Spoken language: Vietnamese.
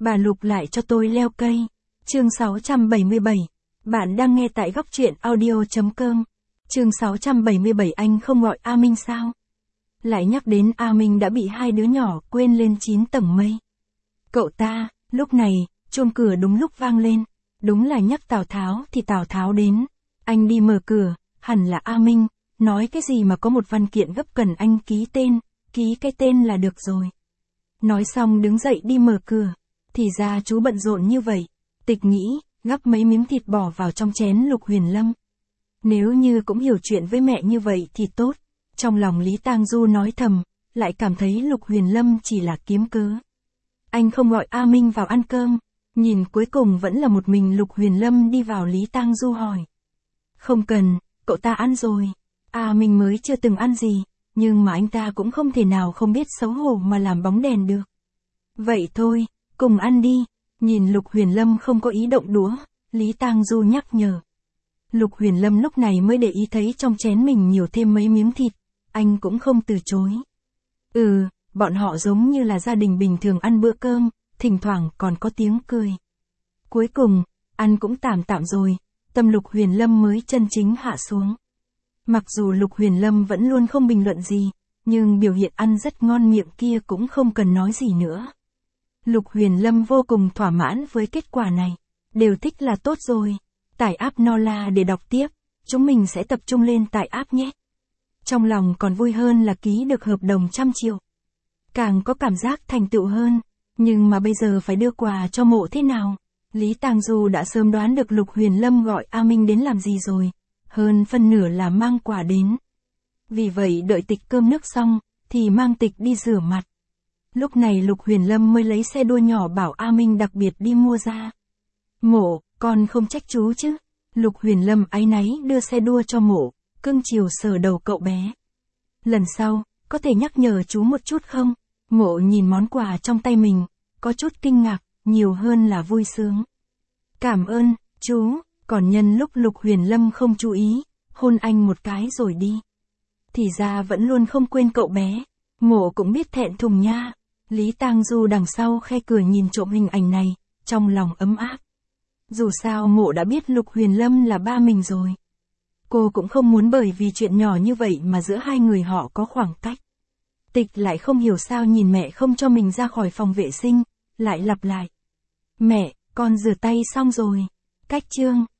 Bà Lục lại cho tôi leo cây. Chương 677. Bạn đang nghe tại góc truyện audio.com. Chương 677. Anh không gọi A Minh sao? Lại nhắc đến A Minh đã bị hai đứa nhỏ quên lên 9 tầng mây. Cậu ta, lúc này, chuông cửa đúng lúc vang lên. Đúng là nhắc Tào Tháo thì Tào Tháo đến. Anh đi mở cửa, hẳn là A Minh, nói cái gì mà có một văn kiện gấp cần anh ký tên, ký cái tên là được rồi. Nói xong đứng dậy đi mở cửa. Thì ra chú bận rộn như vậy. Tịch nghĩ, gắp mấy miếng thịt bỏ vào trong chén Lục Huyền Lâm. Nếu như cũng hiểu chuyện với mẹ như vậy thì tốt. Trong lòng Lý Tang Du nói thầm, lại cảm thấy Lục Huyền Lâm chỉ là kiếm cớ. Anh không gọi A Minh vào ăn cơm. Nhìn cuối cùng vẫn là một mình Lục Huyền Lâm đi vào. Lý Tang Du hỏi. Không cần, cậu ta ăn rồi. A Minh mới chưa từng ăn gì, nhưng mà anh ta cũng không thể nào không biết xấu hổ mà làm bóng đèn được. Vậy thôi, cùng ăn đi. Nhìn Lục Huyền Lâm không có ý động đũa, Lý Tang Du nhắc nhở. Lục Huyền Lâm lúc này mới để ý thấy trong chén mình nhiều thêm mấy miếng thịt, anh cũng không từ chối. Bọn họ giống như là gia đình bình thường ăn bữa cơm, thỉnh thoảng còn có tiếng cười. Cuối cùng, ăn cũng tạm tạm rồi, tâm Lục Huyền Lâm mới chân chính hạ xuống. Mặc dù Lục Huyền Lâm vẫn luôn không bình luận gì, nhưng biểu hiện ăn rất ngon miệng kia cũng không cần nói gì nữa. Lục Huyền Lâm vô cùng thỏa mãn với kết quả này. Đều thích là tốt rồi. Tải app Nola để đọc tiếp. Chúng mình sẽ tập trung lên tải app nhé. Trong lòng còn vui hơn là ký được hợp đồng 100 triệu. Càng có cảm giác thành tựu hơn. Nhưng mà bây giờ phải đưa quà cho Mộ thế nào? Lý Tang Du đã sớm đoán được Lục Huyền Lâm gọi A Minh đến làm gì rồi. Hơn phân nửa là mang quà đến. Vì vậy đợi Tịch cơm nước xong, thì mang Tịch đi rửa mặt. Lúc này Lục Huyền Lâm mới lấy xe đua nhỏ bảo A Minh đặc biệt đi mua ra. Mộ, con không trách chú chứ? Lục Huyền Lâm áy náy đưa xe đua cho Mộ, cưng chiều sờ đầu cậu bé. Lần sau, có thể nhắc nhở chú một chút không? Mộ nhìn món quà trong tay mình, có chút kinh ngạc, nhiều hơn là vui sướng. Cảm ơn, chú, còn nhân lúc Lục Huyền Lâm không chú ý, hôn anh một cái rồi đi. Thì ra vẫn luôn không quên cậu bé. Mộ cũng biết thẹn thùng nha. Lý Tang Du đằng sau khe cửa nhìn trộm hình ảnh này, trong lòng ấm áp. Dù sao Mộ đã biết Lục Huyền Lâm là ba mình rồi. Cô cũng không muốn bởi vì chuyện nhỏ như vậy mà giữa hai người họ có khoảng cách. Tịch lại không hiểu sao nhìn mẹ không cho mình ra khỏi phòng vệ sinh, lại lặp lại. Mẹ, con rửa tay xong rồi. Cách chương.